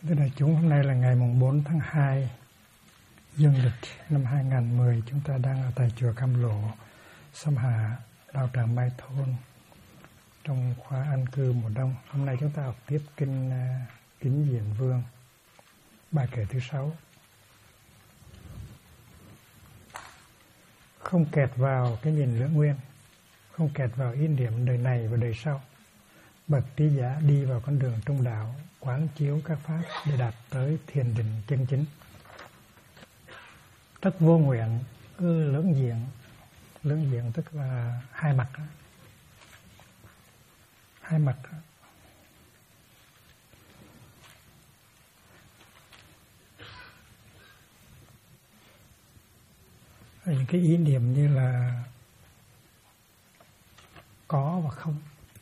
Thưa đại chúng, hôm nay là ngày mùng 4 tháng 2 dương lịch năm 2010. Chúng ta đang ở tại chùa Cam Lộ, Sâm Hà, đạo tràng Mai Thôn, trong khóa an cư mùa đông. Hôm nay chúng ta học tiếp kinh Kính Diện Vương, bài kệ thứ 6. Không kẹt vào cái nhìn lưỡng nguyên, không kẹt vào ý niệm đời này và đời sau. Bậc trí giả đi vào con đường trung đạo, quán chiếu các pháp để đạt tới thiền định chân chính. Tất vô nguyện ư lưỡng diện. Lưỡng diện tức là hai mặt. Hai mặt. Những cái ý niệm như là có và không.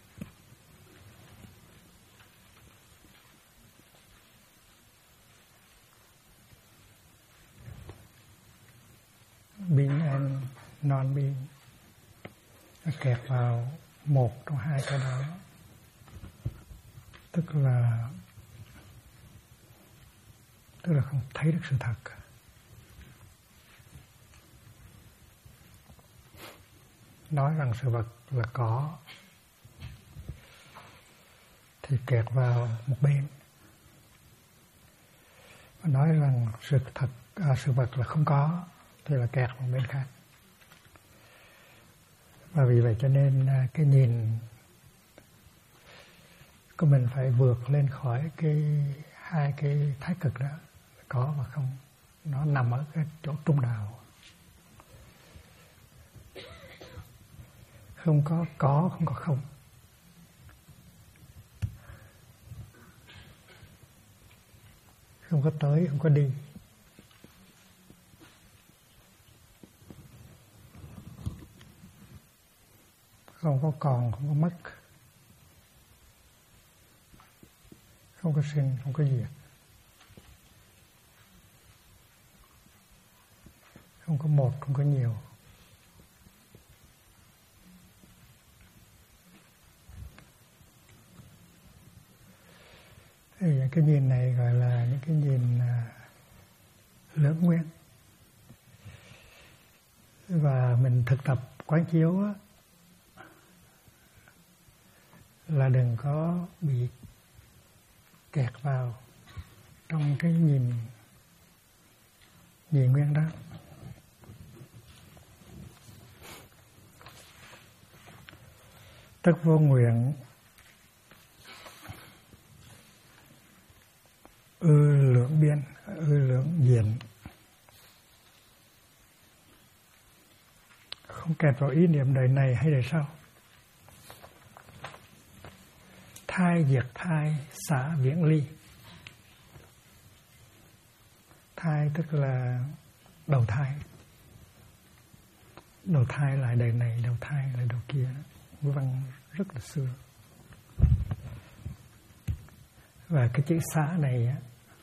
Being and non-being, nó kẹp vào một trong hai cái đó, tức là không thấy được sự thật. Nói rằng sự vật là có thì kẹt vào một bên, và nói rằng sự vật là không có thì là kẹt một bên khác. Và vì vậy cho nên cái nhìn của mình phải vượt lên khỏi hai cái thái cực đó, có và không. Nó nằm ở cái chỗ trung đạo. Không có, không có không. Không có tới, không có đi. Không có còn, không có mất. Không có sinh, không có diệt. Không có một, không có nhiều. Thì cái nhìn này gọi là những cái nhìn lưỡng nguyên. Và mình thực tập quán chiếu á, là đừng có bị kẹt vào trong cái nhìn nhị nguyên đó. Tất vô nguyện ư lưỡng biên, ư lưỡng diện. Không kẹt vào ý niệm đời này hay đời sau. Thai diệt thai, xả viễn ly. Thai tức là đầu thai. Đầu thai lại đời này, đầu thai lại đầu kia. Ngữ văn rất là xưa. Và cái chữ xả này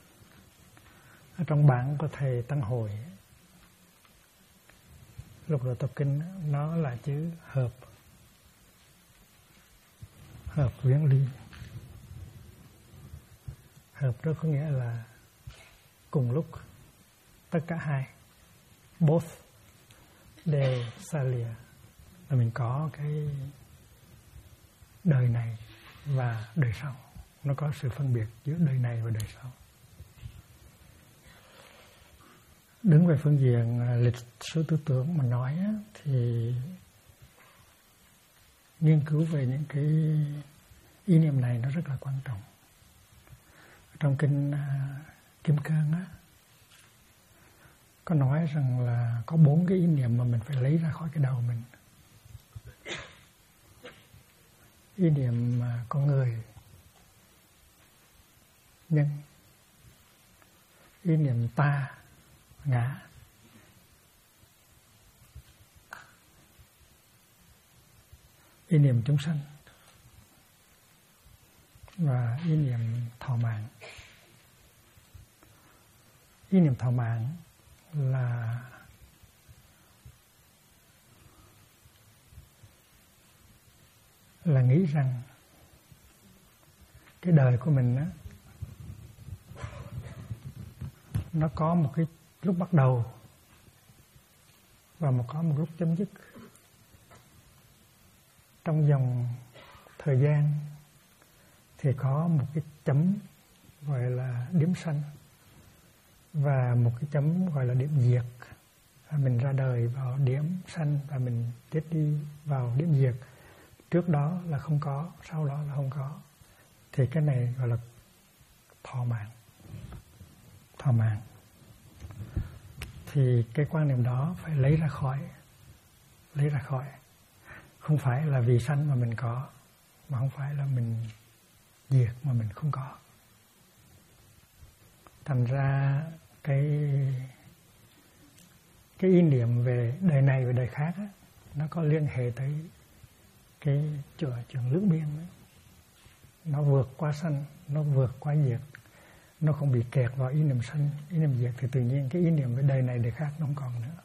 ở trong bản của thầy Tăng Hội, lúc đầu tập kinh, nó là chữ hợp. Hợp viễn ly. Hợp đó có nghĩa là cùng lúc, tất cả hai, both đều xa lìa, là mình có cái đời này và đời sau. Nó có sự phân biệt giữa đời này và đời sau. Đứng về phương diện lịch sử tư tưởng mà nói thì nghiên cứu về những cái ý niệm này nó rất là quan trọng. Trong kinh Kim Cang á, có nói rằng là có 4 cái ý niệm mà mình phải lấy ra khỏi cái đầu mình. Ý niệm con người, nhân. Ý niệm ta, ngã. Ý niệm chúng sanh. Và ý niệm thọ mạng. Ý niệm thọ mạng là nghĩ rằng cái đời của mình á, nó có một cái lúc bắt đầu và có một lúc chấm dứt. Trong dòng thời gian thì có một cái chấm gọi là điểm sanh và một cái chấm gọi là điểm diệt. Mình ra đời vào điểm sanh và mình chết đi vào điểm diệt. Trước đó là không có, sau đó là không có. Thì cái này gọi là thọ mạng. Thọ mạng. Thì cái quan niệm đó phải lấy ra khỏi. Không phải là vì sanh mà mình có, mà không phải là mình diệt mà mình không có. Thành ra cái ý niệm về đời này và đời khác á, nó có liên hệ tới cái trường lưỡng biên ấy. Nó vượt qua sanh, nó vượt qua diệt, nó không bị kẹt vào ý niệm sanh, ý niệm diệt, thì tự nhiên cái ý niệm về đời này đời khác nó không còn nữa.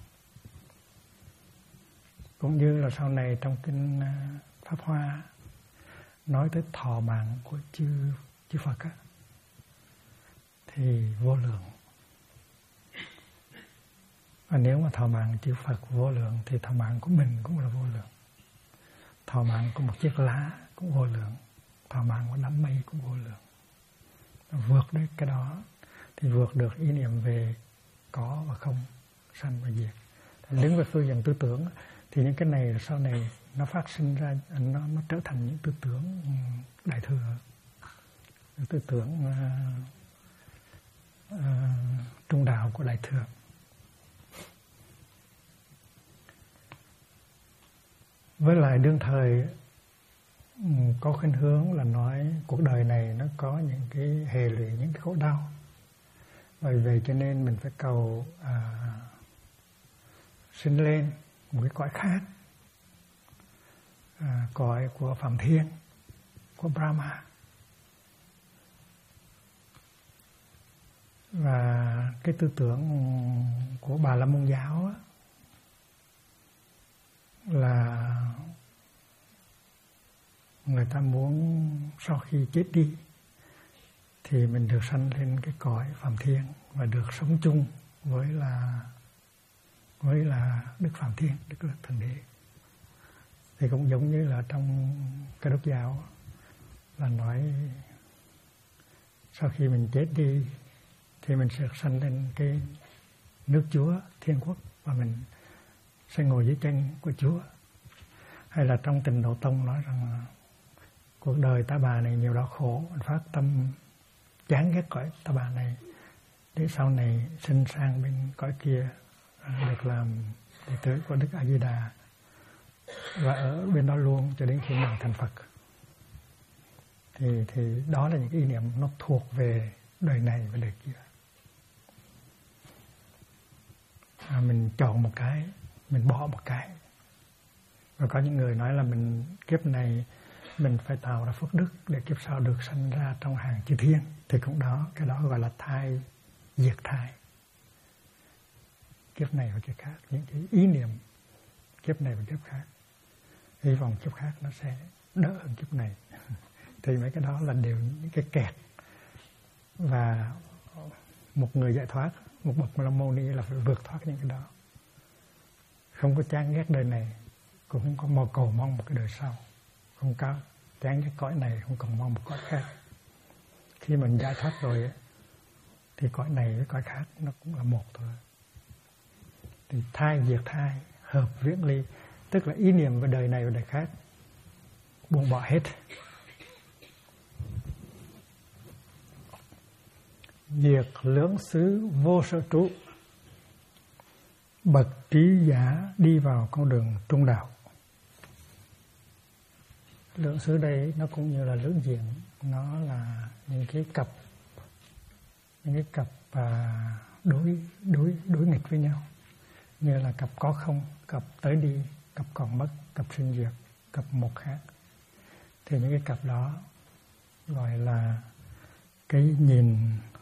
Cũng như là sau này trong kinh Pháp Hoa nói tới thọ mạng của chư Phật á, thì vô lượng. Và nếu mà thọ mạng chư Phật vô lượng thì thọ mạng của mình cũng là vô lượng. Thọ mạng của một chiếc lá cũng vô lượng. Thọ mạng của đám mây cũng vô lượng. Vượt được cái đó thì vượt được ý niệm về có và không, sanh và diệt. Đứng về phương diện tư tưởng thì những cái này sau này nó phát sinh ra, nó trở thành những tư tưởng đại thừa, những tư tưởng trung đạo của đại thừa. Với lại đương thời có khuynh hướng là nói cuộc đời này nó có những cái hệ lụy, những cái khổ đau. Bởi vậy cho nên mình phải cầu sinh lên một cái cõi khác, cõi của Phạm Thiên, của Brahma. Và cái tư tưởng của Bà La Môn giáo á, là người ta muốn sau khi chết đi thì mình được sanh lên cái cõi Phạm Thiên và được sống chung với là Đức Phạm Thiên, Đức là Thượng Đế. Thì cũng giống như là trong Cơ Đốc giáo là nói sau khi mình chết đi thì mình sẽ sanh lên cái nước Chúa, Thiên Quốc, và mình sẽ ngồi dưới chân của Chúa. Hay là trong Tịnh Độ Tông nói rằng cuộc đời ta bà này nhiều đau khổ, mình phát tâm chán ghét cõi ta bà này để sau này sinh sang bên cõi kia được làm đệ tử của Đức A Di Đà và ở bên đó luôn cho đến khi mình thành Phật. Thì đó là những cái ý niệm nó thuộc về đời này và đời kia. Mình chọn một cái, mình bỏ một cái. Và có những người nói là mình kiếp này mình phải tạo ra phước đức để kiếp sau được sanh ra trong hàng chư thiên. Thì cũng đó, cái đó gọi là thai, diệt thai. Kiếp này và kiếp khác, những cái ý niệm kiếp này và kiếp khác. Hy vọng kiếp khác nó sẽ đỡ hơn kiếp này. Thì mấy cái đó là đều những cái kẹt. Và một người giải thoát, một bậc La Môn Ni là phải vượt thoát những cái đó. Không có chán ghét đời này, cũng không có mong cầu mong một cái đời sau. Không có chán ghét cõi này, không còn mong một cõi khác. Khi mình giải thoát rồi thì cõi này với cõi khác nó cũng là một thôi. Thì thai diệt thai, hợp viễn ly, tức là ý niệm về đời này và đời khác buông bỏ hết. Diệt lưỡng xứ vô sở trụ, bậc trí giả đi vào con đường trung đạo. Lưỡng xứ đây nó cũng như là lưỡng diện, nó là những cái cặp đối nghịch với nhau, như là cặp có không, cặp tới đi, cặp còn mất, cặp sinh diệt, cặp một khác. Thì những cái cặp đó gọi là cái nhìn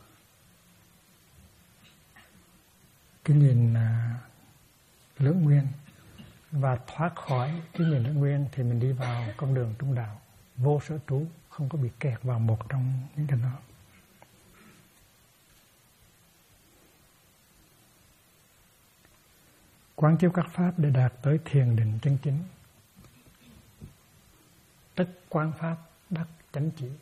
lưỡng nguyên. Và thoát khỏi cái nhìn lưỡng nguyên thì mình đi vào con đường trung đạo, vô sở trú, không có bị kẹt vào một trong những cái đó. quán chiếu các pháp để đạt tới thiền định chân chính. Tất quán pháp đắc chánh chỉ.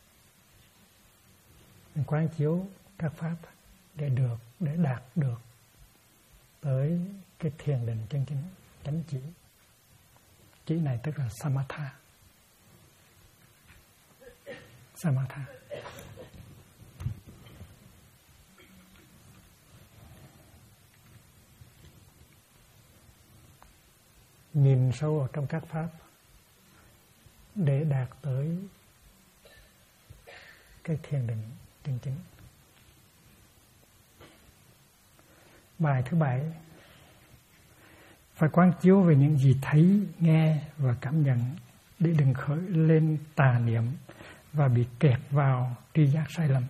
Mình quán chiếu các pháp để đạt được tới cái thiền định chân chính, chánh chỉ. Chỉ này tức là samatha. Samatha. Nhìn sâu vào trong các pháp để đạt tới cái thiền định chân chính. Bài thứ 7, phải quán chiếu về những gì thấy, nghe và cảm nhận để đừng khởi lên tà niệm và bị kẹt vào tri giác sai lầm.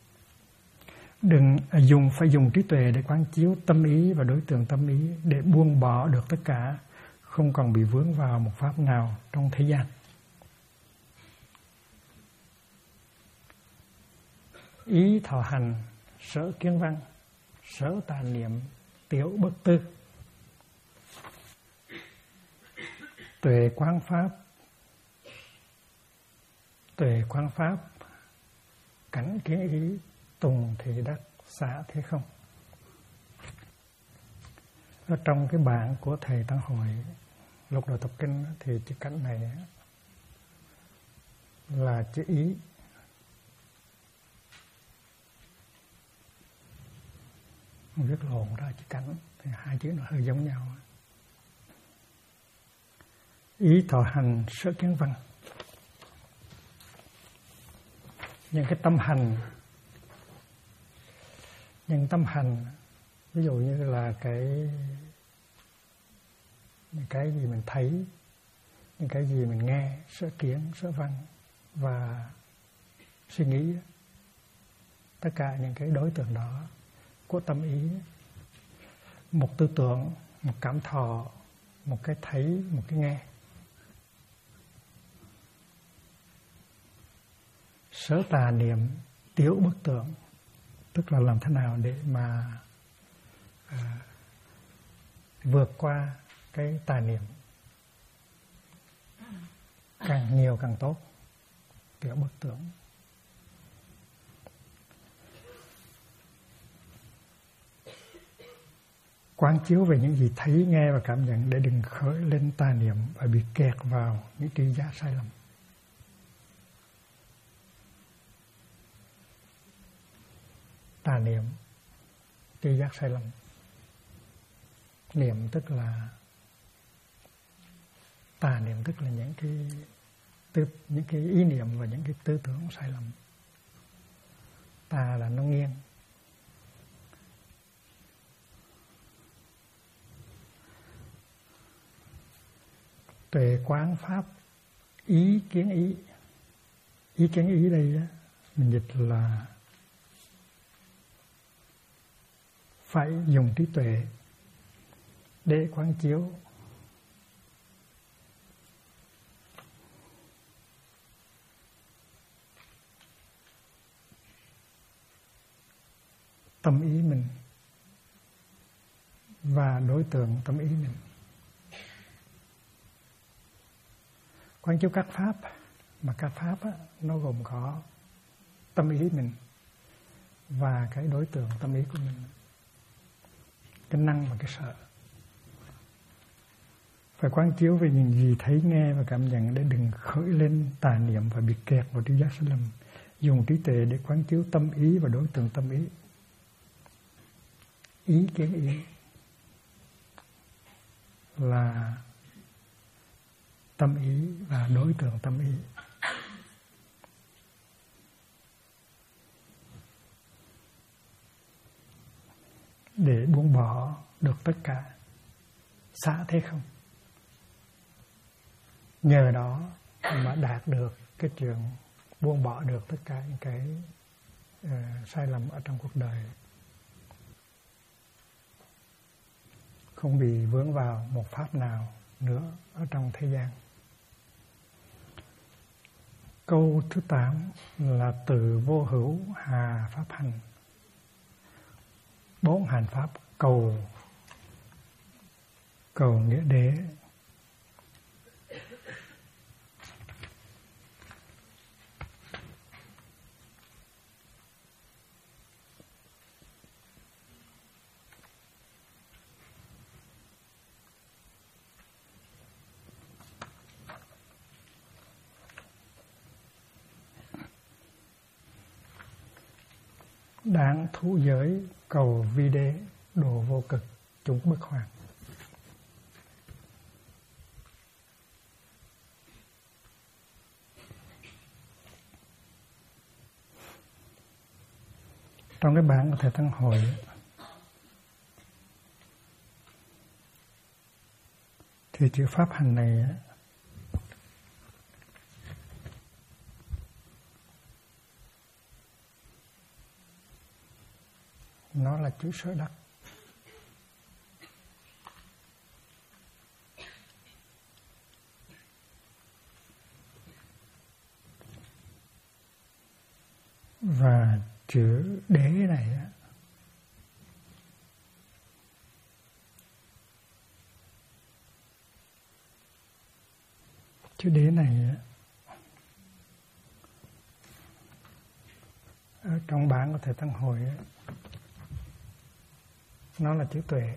Phải dùng trí tuệ để quán chiếu tâm ý và đối tượng tâm ý để buông bỏ được tất cả, không còn bị vướng vào một pháp nào trong thế gian. Ý thọ hành, sở kiến văn, sở tà niệm, tiểu bất tư. Tuệ quán pháp, cảnh kiến ý, tùng thì đắc, xả thế không. Ở trong cái bản của thầy Tăng Hội Lục Độ Tập Kinh thì chữ cảnh này là chữ ý. Viết lộn ra chữ cảnh thì hai chữ nó hơi giống nhau. Ý thọ hành, sở kiến văn. Những tâm hành ví dụ như là những cái gì mình thấy, những cái gì mình nghe, sở kiến, sở văn và suy nghĩ, tất cả những cái đối tượng đó của tâm ý, một tư tưởng, một cảm thọ, một cái thấy, một cái nghe. Sở tà niệm, tiểu bất tưởng, tức là làm thế nào để mà vượt qua cái tà niệm, càng nhiều càng tốt, tiểu bất tưởng. Quán chiếu về những gì thấy, nghe và cảm nhận để đừng khởi lên tà niệm và bị kẹt vào những tri giác sai lầm. Tà niệm, tri giác sai lầm. Niệm tức là tà niệm, tức là những cái ý niệm và những cái tư tưởng sai lầm. Tà là nó nghiêng. Tuệ quán pháp, ý kiến ý. Ý kiến ý đây á, mình dịch là phải dùng trí tuệ để quán chiếu tâm ý mình và đối tượng tâm ý mình. Quán chiếu các pháp, mà các pháp á, nó gồm có tâm ý mình và cái đối tượng tâm ý của mình, cái năng và cái sợ. Phải quán chiếu về những gì thấy, nghe và cảm nhận để đừng khởi lên tà niệm và bị kẹt vào tri giác sai lầm. Dùng trí tuệ để quán chiếu tâm ý và đối tượng tâm ý. Ý kiến ý là tâm ý và đối tượng tâm ý. Để buông bỏ được tất cả, xả thế không. Nhờ đó mà đạt được cái chuyện buông bỏ được tất cả những cái sai lầm ở trong cuộc đời, không bị vướng vào một pháp nào nữa ở trong thế gian. Câu thứ 8 là từ vô hữu hà pháp hành. 4 hành pháp cầu cầu nghĩa đế. Đáng thú giới cầu vi đế độ vô cực chúng bất hoàng. Trong cái bản của Thầy Tăng Hội thì chữ pháp hành này nó là chữ sở đắc. Và chữ đế này chữ đế này ở trong bản của Thầy Tăng Hội nó là chữ tuệ.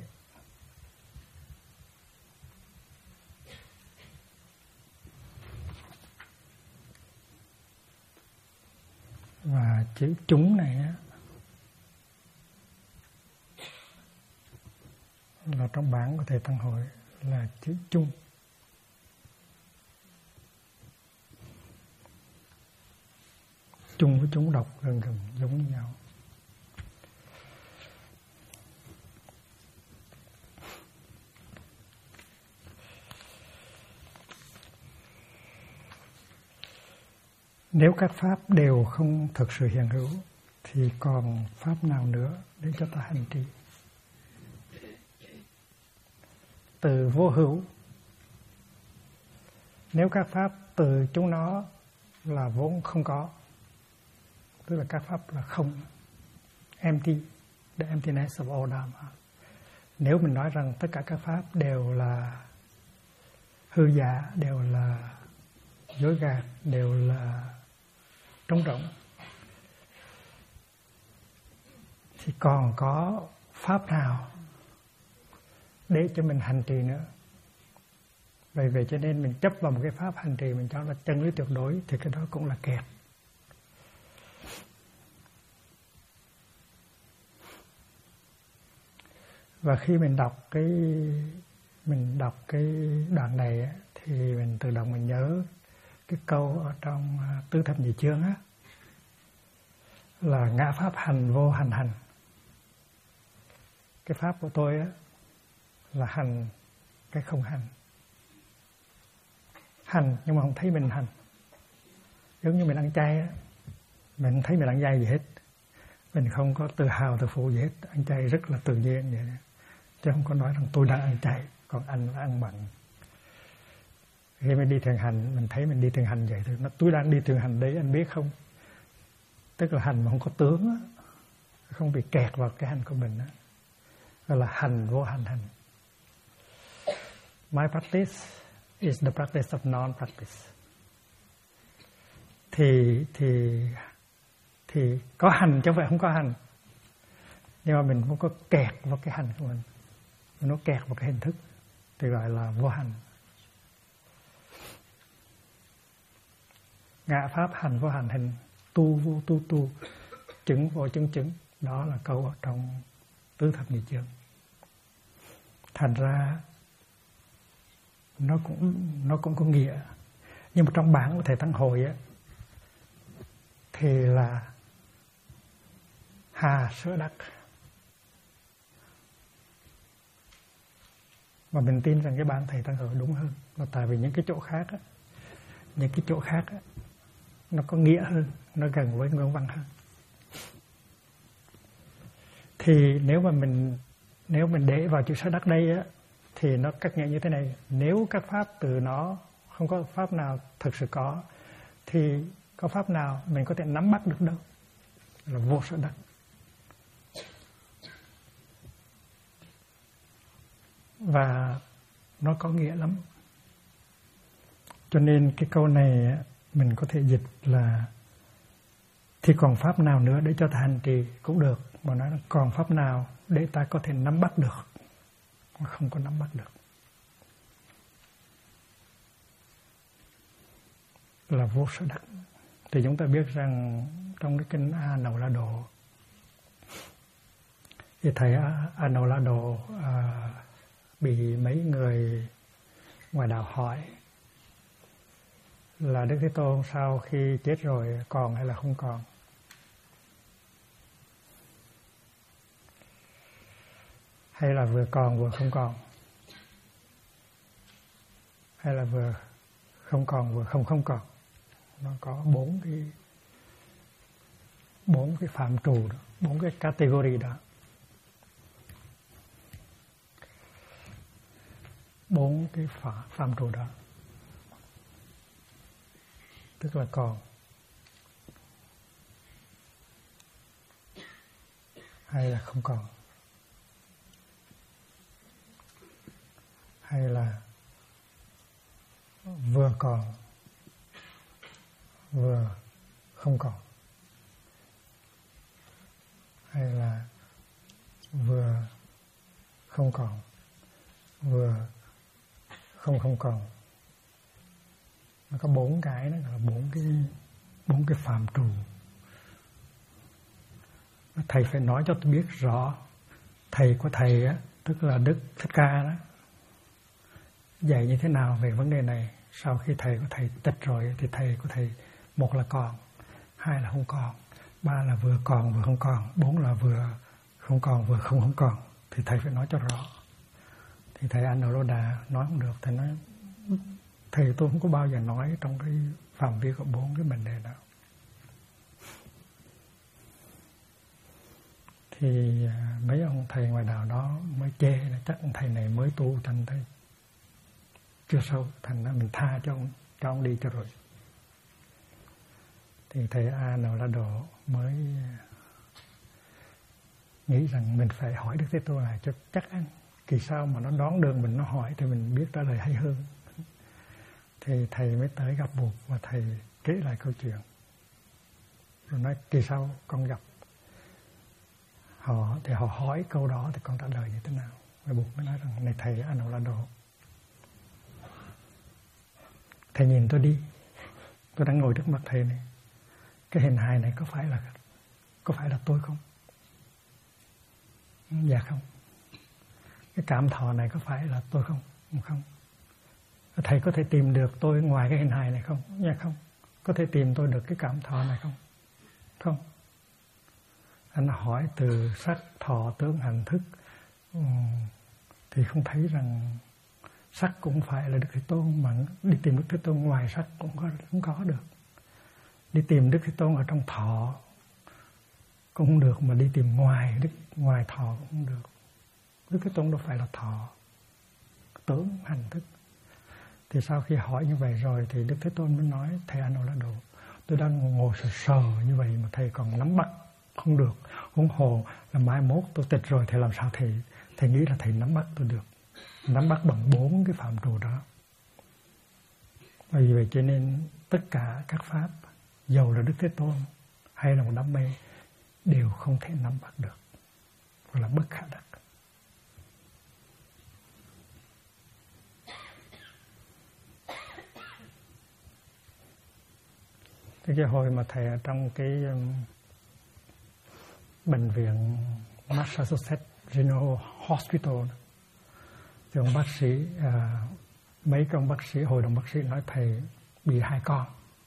Và chữ chúng này là trong bản của Thầy Tăng Hội là chữ chung. Chung với chúng đọc gần gần giống như nhau. Nếu các pháp đều không thực sự hiện hữu thì còn pháp nào nữa để cho ta hành trì? Từ vô hữu, nếu các pháp từ chúng nó là vốn không có, tức là các pháp là không, empty, the emptiness of all dharma. Nếu mình nói rằng tất cả các pháp đều là hư giả, đều là dối gạt, đều là trống rỗng, thì còn có pháp nào để cho mình hành trì nữa? Vậy cho nên mình chấp vào một cái pháp hành trì mình cho là chân lý tuyệt đối thì cái đó cũng là kẹt. Và khi mình đọc cái đoạn này thì mình tự động mình nhớ cái câu ở trong Tứ Thập Nhị Chương á, là ngã pháp hành vô hành hành. Cái pháp của tôi á là hành cái không hành. Hành nhưng mà không thấy mình hành. Giống như mình ăn chay á, mình không thấy mình ăn chay gì hết. Mình không có tự hào tự phụ gì hết. Ăn chay rất là tự nhiên vậy. Chứ không có nói rằng tôi đang ăn chay, còn anh là ăn mặn. Khi mình đi thiền hành, mình thấy mình đi thiền hành vậy thôi. Tôi đang đi thiền hành đấy, anh biết không? Tức là hành mà không có tướng á, không bị kẹt vào cái hành của mình á. Gọi là hành vô hành hành. My practice is the practice of non-practice. Thì có hành chứ không phải không có hành. Nhưng mà mình không có kẹt vào cái hành của mình. Nó kẹt vào cái hình thức thì gọi là vô hành. Ngã pháp hành vô hành hành, tu vô tu tu, chứng vô chứng chứng. Đó là câu ở trong Tứ Thập Nhị Chương. Thành ra nó cũng có nghĩa. Nhưng mà trong bản của Thầy Tăng Hội á, thì là hà sở đắc. Và mình tin rằng cái bản Thầy Tăng Hội đúng hơn. Và tại vì những cái chỗ khác á, nó có nghĩa hơn, nó gần với nguyên văn hơn. Thì nếu mình để vào chữ sở đắc đây á, thì nó cắt nghĩa như thế này. Nếu các pháp từ nó không có pháp nào thực sự có, thì có pháp nào mình có thể nắm bắt được đâu. Là vô sở đắc. Và nó có nghĩa lắm. Cho nên cái câu này mình có thể dịch là thì còn pháp nào nữa để cho ta hành trì cũng được, mà nói là còn pháp nào để ta có thể nắm bắt được, mà không có nắm bắt được. Là vô sở đắc. Thì chúng ta biết rằng trong cái kinh A Nậu La Độ, thì thầy A Nậu La Độ bị mấy người ngoài đạo hỏi là Đức Thế Tôn sau khi chết rồi còn hay là không còn. Hay là vừa còn vừa không còn. Hay là vừa không còn vừa không còn. Nó có bốn cái phạm trù đó, 4 cái category đó. 4 cái phạm trù đó. Tức là còn, hay là không còn, hay là vừa còn vừa không còn, hay là vừa không còn vừa không còn. Nó có 4 cái, đó là 4 cái phạm trù. Thầy phải nói cho tôi biết rõ. Thầy của thầy á, tức là Đức Thích Ca đó, dạy như thế nào về vấn đề này. Sau khi thầy của thầy tịch rồi thì thầy của thầy, 1 là còn, 2 là không còn, 3 là vừa còn vừa không còn, 4 là vừa không còn vừa không còn. Thì thầy phải nói cho rõ. Thì thầy Anuruddha nói không được. Thầy nói thầy tôi không có bao giờ nói trong cái phạm vi của 4 cái vấn đề đó. Thì mấy ông thầy ngoài đạo đó mới chê là chắc ông thầy này mới tu thành thầy chưa sâu, thành ra mình tha cho ông đi cho rồi. Thì thầy A Nậu La Độ mới nghĩ rằng mình phải hỏi Đức Thế Tôn lại cho chắc ăn. Kỳ sau mà nó đón đường mình, nó hỏi thì mình biết trả lời hay hơn. Thì thầy mới tới gặp Bụt và thầy kể lại câu chuyện. Rồi nói kỳ sau con gặp họ thì họ hỏi câu đó thì con trả lời như thế nào. Và Bụt mới nói rằng này thầy A Nậu La Độ, thầy nhìn tôi đi, tôi đang ngồi trước mặt thầy này, cái hình hài này có phải là tôi không? Dạ không. Cái cảm thọ này có phải là tôi không? Không. Thầy có thể tìm được tôi ngoài cái hình hài này không? Dạ không. Có thể tìm tôi được cái cảm thọ này không? Không. Anh hỏi từ sắc, thọ, tướng, hành, thức thì không thấy rằng sắc cũng phải là Đức Thế Tôn, mà đi tìm Đức Thế Tôn ngoài sắc cũng không có được. Đi tìm Đức Thế Tôn ở trong thọ cũng không được, mà đi tìm ngoài thọ cũng không được. Đức Thế Tôn đâu phải là thọ, tướng, hành, thức. Thì sau khi hỏi như vậy rồi thì Đức Thế Tôn mới nói thầy A Nậu La Độ, tôi đang ngồi sờ như vậy mà thầy còn nắm bắt không được. Huống hồ là mai mốt tôi tịch rồi thì làm sao thầy nghĩ là thầy nắm bắt tôi được. Nắm bắt bằng 4 cái phạm trù đó. Vì vậy cho nên tất cả các pháp, dầu là Đức Thế Tôn hay là một đám mây, đều không thể nắm bắt được, hoặc là bất khả đắc. Cái hồi mà thầy ở trong cái bệnh viện Massachusetts General Hospital, thì ông bác sĩ, mấy cái ông bác sĩ, hội đồng bác sĩ nói thầy bị 2 con.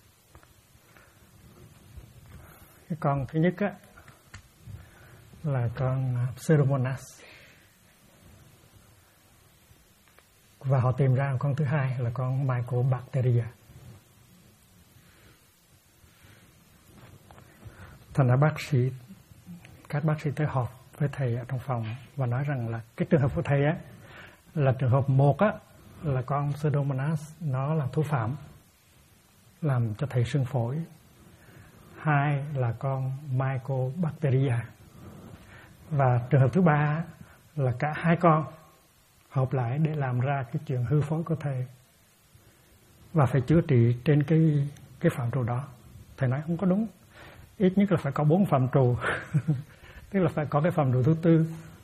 Cái con thứ nhất á là con Pseudomonas, và họ tìm ra con thứ hai là con Mycobacteria. Thành ra các bác sĩ tới họp với thầy ở trong phòng và nói rằng là cái trường hợp của thầy á là trường hợp 1 á là con Pseudomonas nó là thủ phạm làm cho thầy sưng phổi. 2 là con Mycobacteria. Và trường hợp thứ 3 là cả 2 con hợp lại để làm ra cái chuyện hư phối của thầy, và phải chữa trị trên cái phạm trù đó. Thầy nói không có đúng, ít nhất là phải có 4 phạm trù tức là phải có cái phạm trù thứ tư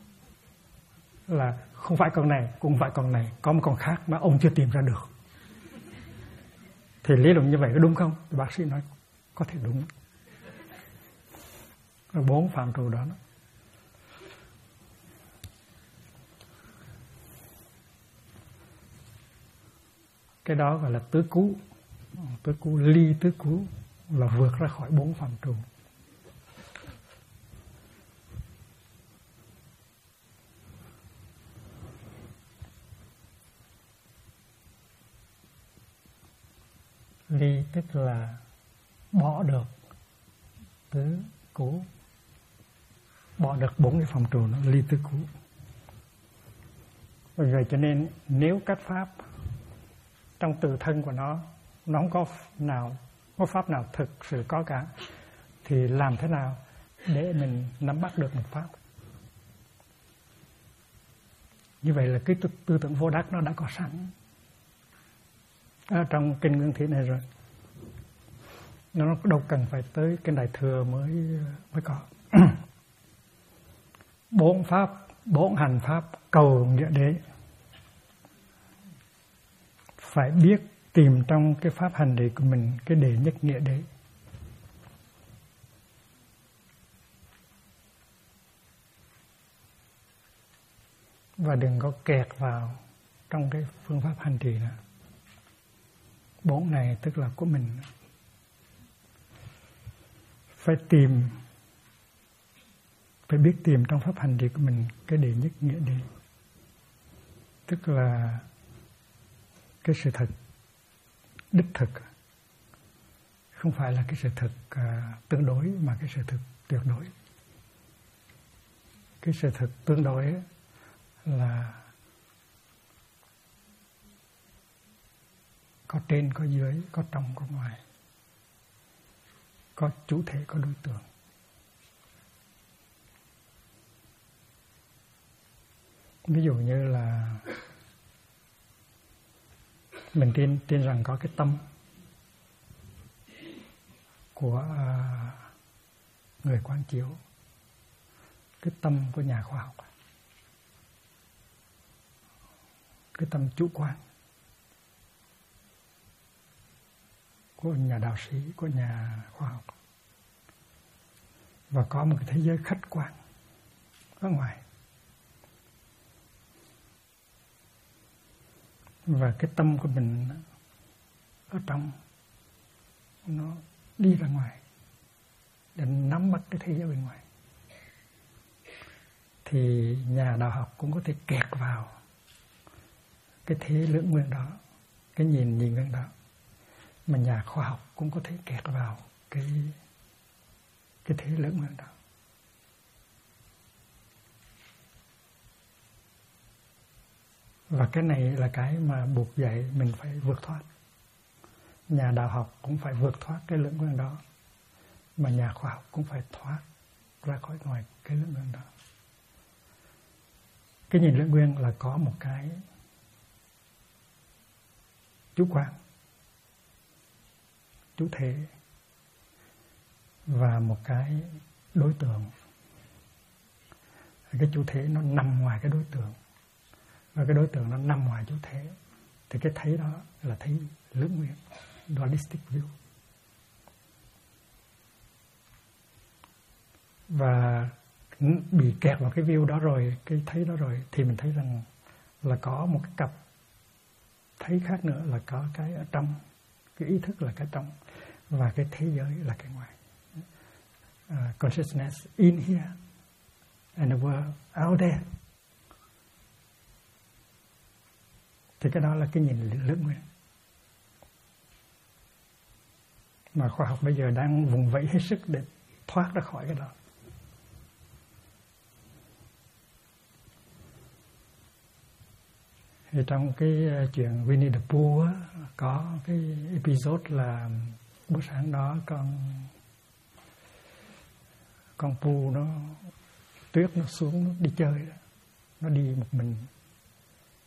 là không phải con này cũng phải con này, có một con khác mà ông chưa tìm ra được. Thì lý luận như vậy có đúng không? Thì bác sĩ nói có thể đúng. 4 phạm trù đó. Cái đó gọi là tứ cứu. Tứ cứu, ly tứ cứu là vượt ra khỏi 4 phạm trù. Ly tức là bỏ được tứ cứu, bỏ được 4 cái phạm trù, nó ly tứ cứu. Vì vậy cho nên nếu các pháp trong tự thân của nó không có pháp nào thực sự có cả, thì làm thế nào để mình nắm bắt được một pháp? Như vậy là cái tư tưởng vô đắc nó đã có sẵn ở trong kinh Nguyên Thủy này rồi. Nó đâu cần phải tới kinh Đại Thừa mới có. 4 pháp, 4 hành pháp cầu nghĩa đế. Phải biết tìm trong cái pháp hành đệ của mình cái đệ nhất nghĩa đế. Và đừng có kẹt vào trong cái phương pháp hành trì nữa. 4 này tức là của mình. Phải biết tìm trong pháp hành trì của mình cái đệ nhất nghĩa đế. Tức là cái sự thật đích thực, không phải là cái sự thật tương đối, mà cái sự thật tuyệt đối. Cái sự thật tương đối là có trên, có dưới, có trong, có ngoài, có chủ thể, có đối tượng. Ví dụ như là mình tin rằng có cái tâm của người quán chiếu, cái tâm của nhà khoa học, cái tâm chủ quan của nhà đạo sĩ, của nhà khoa học, và có một cái thế giới khách quan ở ngoài. Và cái tâm của mình ở trong nó đi ra ngoài để nắm bắt cái thế giới bên ngoài. Thì nhà đạo học cũng có thể kẹt vào cái thế lưỡng nguyên đó, cái nhìn nguyên đó. Mà nhà khoa học cũng có thể kẹt vào cái thế lưỡng nguyên đó. Và cái này là cái mà buộc dạy mình phải vượt thoát. Nhà đạo học cũng phải vượt thoát cái lưỡng nguyên đó, mà nhà khoa học cũng phải thoát ra khỏi ngoài cái lưỡng nguyên đó. Cái nhìn lưỡng nguyên là có một cái chủ quan, chủ thể, và một cái đối tượng. Cái chủ thể nó nằm ngoài cái đối tượng, và cái đối tượng nó nằm ngoài chủ thể. Thì cái thấy đó là thấy lưỡng nguyên, dualistic view. Và bị kẹt vào cái view đó rồi, cái thấy đó rồi, thì mình thấy rằng là có một cái cặp thấy khác nữa, là có cái ở trong, cái ý thức là cái trong, và cái thế giới là cái ngoài. Consciousness in here and the world out there. Thì cái đó là cái nhìn lưỡng nguyên mà khoa học bây giờ đang vùng vẫy hết sức để thoát ra khỏi cái đó. Thì trong cái chuyện Winnie the Pooh á, có cái episode là buổi sáng đó con Pooh nó tuyết nó xuống, nó đi chơi đó. Nó đi một mình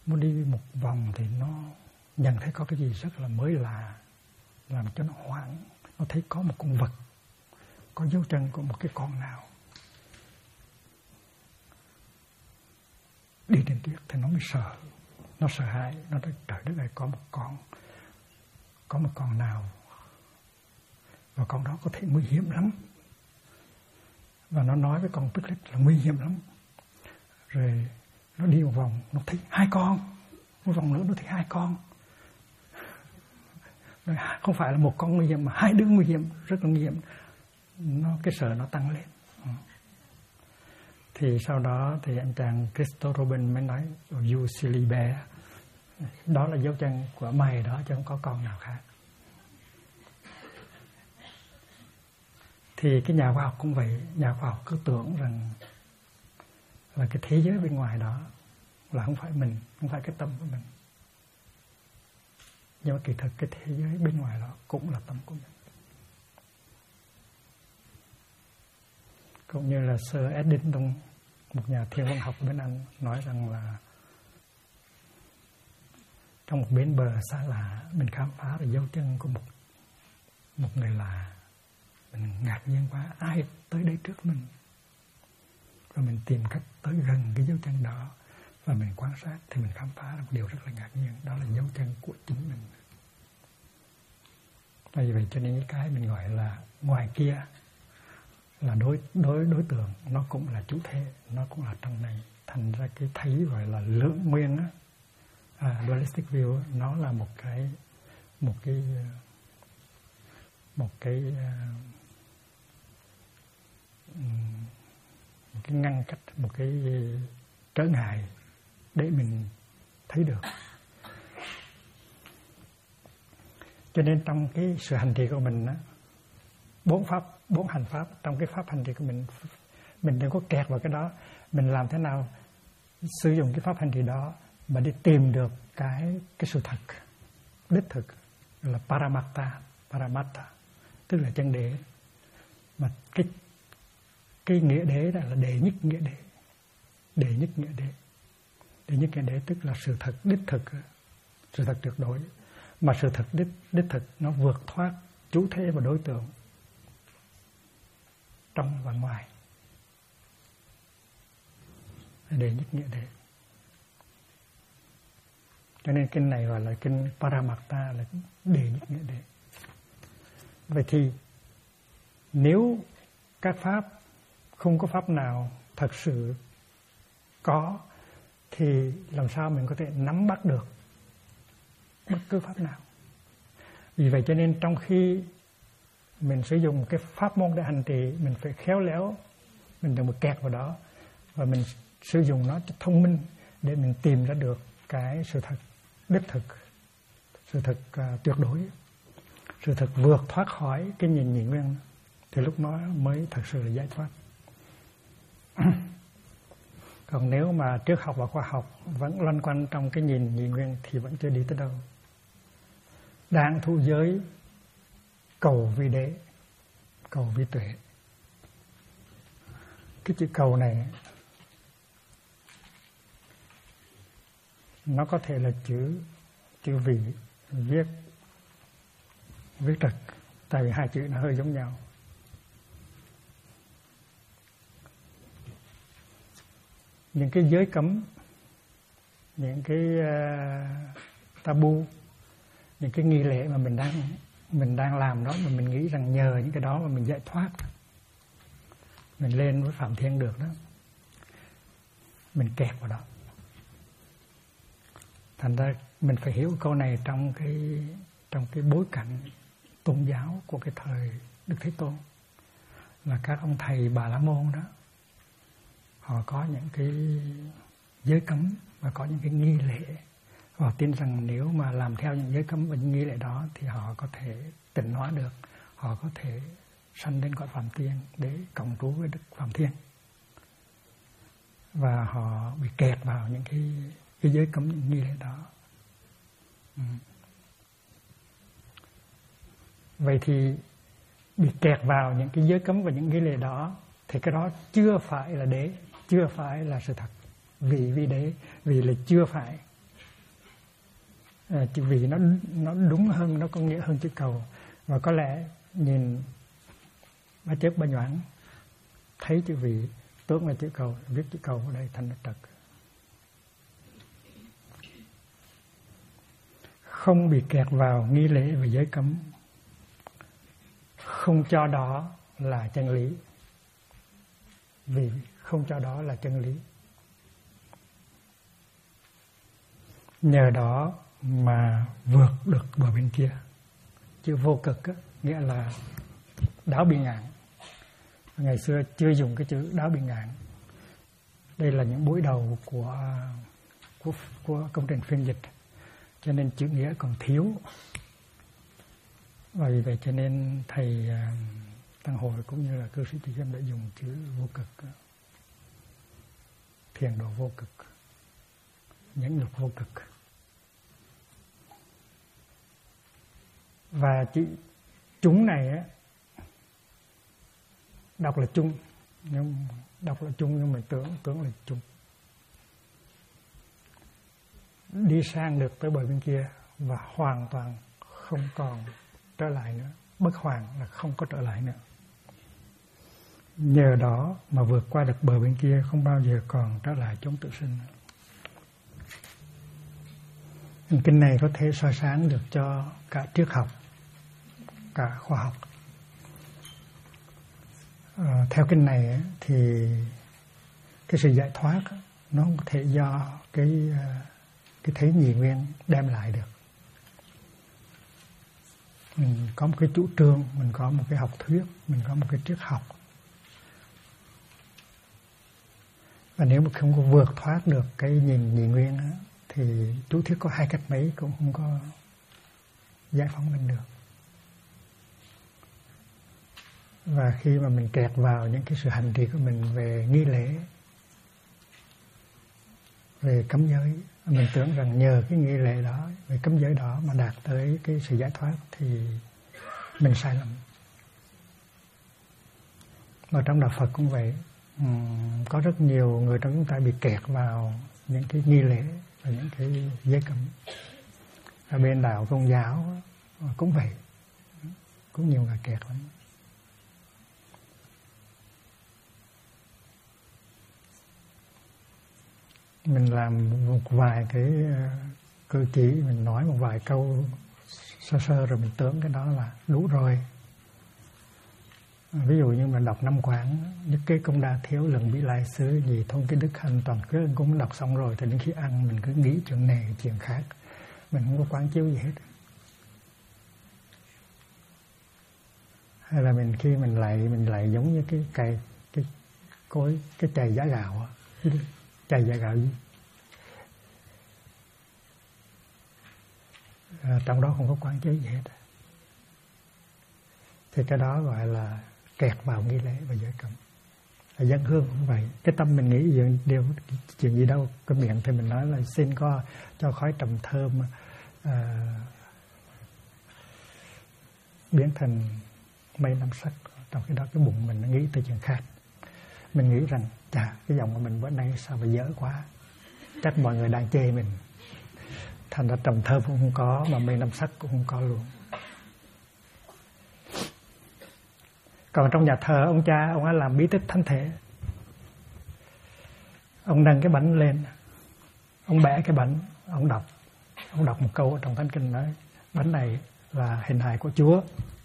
muốn đi một vòng thì nó nhận thấy có cái gì rất là mới lạ, làm cho nó hoảng. Nó thấy có một con vật, có dấu chân của một cái con nào đi trên tuyết thì nó mới sợ. Nó sợ hãi, nó nói trời đất ơi, có một con nào, và con đó có thể nguy hiểm lắm. Và nó nói với con Piglet là nguy hiểm lắm. Rồi nó đi một vòng, nó thấy 2 con, một vòng nữa nó thấy 2 con. Rồi không phải là một con nguy hiểm mà 2 đứa nguy hiểm, rất là nguy hiểm. Cái sợ nó tăng lên. Thì sau đó thì anh chàng Christopher Robin mới nói, you silly bear, đó là dấu chân của mày đó, chứ không có con nào khác. Thì cái nhà khoa học cũng vậy, nhà khoa học cứ tưởng rằng là cái thế giới bên ngoài đó là không phải mình, không phải cái tâm của mình. Nhưng mà kỳ thực cái thế giới bên ngoài đó cũng là tâm của mình. Cũng như là Sir Eddington, một nhà thiên văn học bên Anh, nói rằng là trong một bến bờ xa lạ, mình khám phá được dấu chân của một người lạ. Mình ngạc nhiên quá, ai tới đây trước mình? Và mình tìm cách tới gần cái dấu chân đó, và mình quan sát thì mình khám phá được một điều rất là ngạc nhiên, đó là dấu chân của chính mình. Vì vậy cho nên cái mình gọi là ngoài kia là đối tượng, nó cũng là chủ thể, nó cũng là trong này. Thành ra cái thấy gọi là lượng nguyên á, dualistic view, nó là một cái ngăn cách, một cái trở ngại để mình thấy được. Cho nên trong cái sự hành trì của mình á, 4 hành pháp, trong cái pháp hành trì của mình đừng có kẹt vào cái đó. Mình làm thế nào sử dụng cái pháp hành trì đó mà đi tìm được cái sự thật, đích thực, là Paramatta, tức là chân đế. Mà cái nghĩa đế đó là đệ nhất nghĩa đế. Đệ nhất nghĩa đế tức là sự thật đích thực, sự thật tuyệt đối. Mà sự thật đích thực nó vượt thoát chủ thể và đối tượng, trong và ngoài. Đệ nhất nghĩa đế. Cho nên kinh này gọi là kinh Paramatta, là đệ nhất nghĩa đế. Vậy thì nếu các pháp không có pháp nào thật sự có, thì làm sao mình có thể nắm bắt được bất cứ pháp nào? Vì vậy cho nên trong khi mình sử dụng cái pháp môn để hành trì, mình phải khéo léo, mình đừng có kẹt vào đó, và mình sử dụng nó cho thông minh để mình tìm ra được cái sự thật đích thực, sự thật tuyệt đối, sự thật vượt thoát khỏi cái nhìn nhị nguyên, thì lúc đó mới thật sự là giải thoát. Còn nếu mà triết học và khoa học vẫn loanh quanh trong cái nhìn nhị nguyên thì vẫn chưa đi tới đâu. Đang thụ giới cầu vi đế, cầu vi tuệ. Cái chữ cầu này nó có thể là chữ vị viết trật, tại vì 2 chữ nó hơi giống nhau. Những cái giới cấm, những cái tabu, những cái nghi lễ mà mình đang làm đó, mà mình nghĩ rằng nhờ những cái đó mà mình giải thoát, mình lên với Phạm Thiên được đó, mình kẹt vào đó. Thành ra mình phải hiểu câu này trong cái bối cảnh tôn giáo của cái thời Đức Thế Tôn, là các ông thầy Bà La Môn đó, họ có những cái giới cấm và có những cái nghi lễ. Họ tin rằng nếu mà làm theo những giới cấm và những nghi lễ đó thì họ có thể tịnh hóa được, họ có thể sanh lên cõi Phạm Thiên để cộng trú với Đức Phạm Thiên. Và họ bị kẹt vào những cái giới cấm, những nghi lễ đó. Vậy thì bị kẹt vào những cái giới cấm và những nghi lễ đó thì cái đó chưa phải là đế, chưa phải là sự thật. Vì đế, vì là chưa phải. Chữ vị nó đúng hơn, nó có nghĩa hơn chữ cầu. Và có lẽ nhìn ba chớp ba nhoáng thấy chữ vị tưởng là chữ cầu, viết chữ cầu ở đây thành trật. Không bị kẹt vào nghi lễ và giới cấm, không cho đó là chân lý, vì không cho đó là chân lý. Nhờ đó mà vượt được bờ bên kia. Chữ vô cực á, nghĩa là đáo biên ngạn. Ngày xưa chưa dùng cái chữ đáo biên ngạn. Đây là những buổi đầu của công trình phiên dịch, cho nên chữ nghĩa còn thiếu. Và vì vậy cho nên thầy Tăng Hội cũng như là cư sĩ Trí Kim đã dùng chữ vô cực, thiền độ vô cực, nhẫn nhục vô cực. Và chữ chúng này á, đọc là chung, nhưng mình tưởng là chung. Đi sang được tới bờ bên kia và hoàn toàn không còn trở lại nữa. Bất hoàn là không có trở lại nữa. Nhờ đó mà vượt qua được bờ bên kia, không bao giờ còn trở lại chốn tự sinh nữa. Kinh này có thể soi sáng được cho cả triết học, cả khoa học. Theo kinh này thì cái sự giải thoát nó không thể do cái thấy nhị nguyên đem lại được. Mình có một cái chủ trương, mình có một cái học thuyết, mình có một cái triết học. Và nếu mà không có vượt thoát được cái nhìn nhị nguyên á, thì chủ thuyết có hai cách mấy cũng không có giải phóng mình được. Và khi mà mình kẹt vào những cái sự hành trì của mình về nghi lễ, về cấm giới, mình tưởng rằng nhờ cái nghi lễ đó, về cấm giới đó mà đạt tới cái sự giải thoát, thì mình sai lầm. Mà trong đạo Phật cũng vậy, có rất nhiều người trong chúng ta bị kẹt vào những cái nghi lễ và những cái giới cấm. Ở bên đạo Công giáo cũng vậy, cũng nhiều người kẹt lắm. Mình làm một vài cái cử chỉ, mình nói một vài câu sơ sơ rồi mình tưởng cái đó là đủ rồi. Ví dụ như mình đọc năm quán, nhất kế công đa thiếu, lần bí lai xứ, gì thông cái đức hành toàn cứ cũng đọc xong rồi, thì đến khi ăn mình cứ nghĩ chuyện này chuyện khác, mình không có quán chiếu gì hết. Hay là khi mình lại giống như cái chày giá gạo, chày giá gạo gì trong đó không có quán chiếu gì hết, thì cái đó gọi là kẹt vào nghi lễ và giới cấm. Dân hương cũng vậy, cái tâm mình nghĩ điều chuyện gì đâu, cái miệng thì mình nói là xin có cho khói trầm thơm biến thành mây năm sắc, trong khi đó cái bụng mình nó nghĩ tới chuyện khác. Mình nghĩ rằng cái giọng của mình bữa nay sao mà dở quá, chắc mọi người đang chê mình, thành ra trầm thơm cũng không có, mà mây năm sắc cũng không có luôn. Còn trong nhà thờ ông cha, ông ấy làm bí tích thánh thể, ông nâng cái bánh lên, ông bẻ cái bánh, ông đọc một câu ở trong thánh kinh nói bánh này là hình hài của Chúa.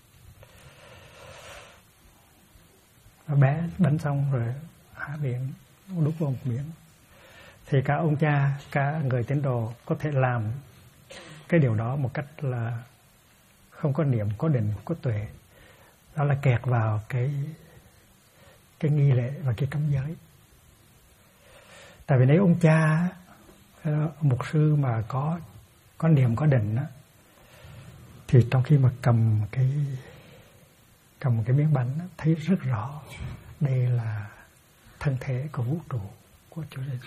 Và bẻ bánh xong rồi hạ miệng, đút vô một miệng. Thì cả ông cha, cả người tín đồ có thể làm cái điều đó một cách là không có niệm, có định, có tuệ. Đó là kẹt vào cái nghi lễ và cái cấm giới. Tại vì nếu ông cha, mục sư mà có niệm, có định á, thì trong khi mà cầm cái miếng bánh á, thấy rất rõ đây là thân thể của vũ trụ, của Chúa Giêsu.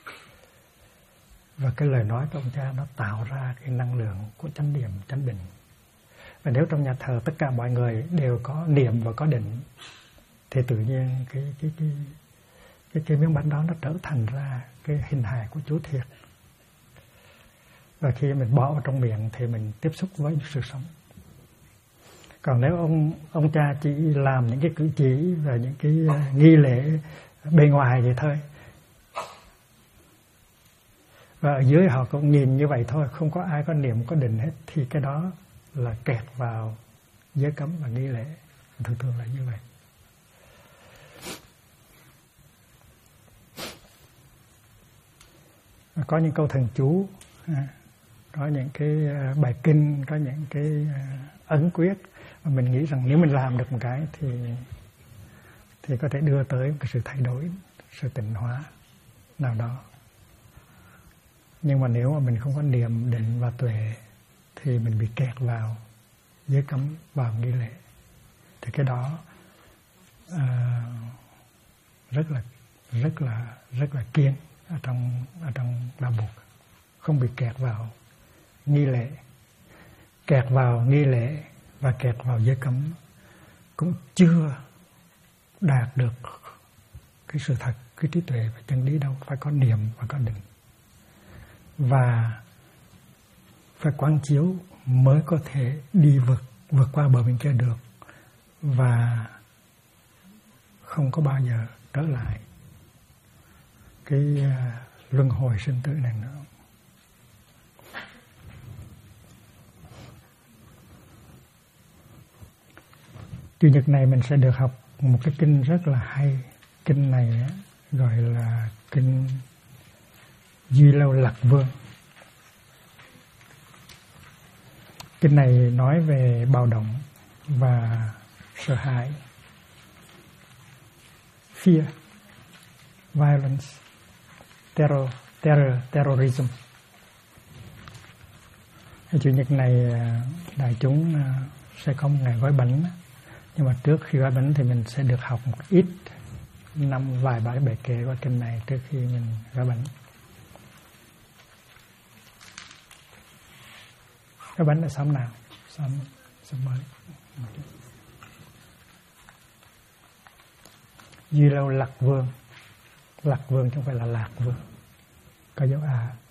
Và cái lời nói của ông cha nó tạo ra cái năng lượng của chánh niệm, chánh định. Và nếu trong nhà thờ tất cả mọi người đều có niệm và có định, thì tự nhiên cái miếng bánh đó nó trở thành ra cái hình hài của Chúa thiệt. và khi mình bỏ vào trong miệng thì mình tiếp xúc với sự sống. Còn nếu ông cha chỉ làm những cái cử chỉ và những cái nghi lễ bề ngoài vậy thôi, và ở dưới họ cũng nhìn như vậy thôi, không có ai có niệm có định hết, thì cái đó là kẹt vào giới cấm và nghi lễ, thường thường là như vậy. Có những câu thần chú, có những cái bài kinh, có những cái ấn quyết mà mình nghĩ rằng nếu mình làm được một cái thì có thể đưa tới một cái sự thay đổi, sự tịnh hóa nào đó. Nhưng mà nếu mà mình không có niệm định và tuệ thì mình bị kẹt vào giới cấm, vào nghi lễ, thì cái đó rất là kiên ở trong đạo Phật. Không bị kẹt vào nghi lễ, kẹt vào nghi lễ và kẹt vào giới cấm cũng chưa đạt được cái sự thật, cái trí tuệ và chân lý đâu. Phải có niệm và có định và phải quán chiếu mới có thể đi vượt qua bờ bên kia được, và không có bao giờ trở lại cái luân hồi sinh tử này nữa. Chủ nhật này mình sẽ được học một cái kinh rất là hay. Kinh này gọi là kinh Duy Lâu Lạc Vương. Kinh này nói về bạo động và sợ hãi, fear, violence, terrorism. Chủ nhật này đại chúng sẽ có một ngày gói bánh, nhưng mà trước khi gói bánh thì mình sẽ được học một ít vài bài kệ qua kinh này trước khi mình gói bánh. Gói bánh là xóm nào? Xóm mới. Duy Lâu Lạc Vương. Lạc Vương chứ không phải là Lạc Vương, có dấu A.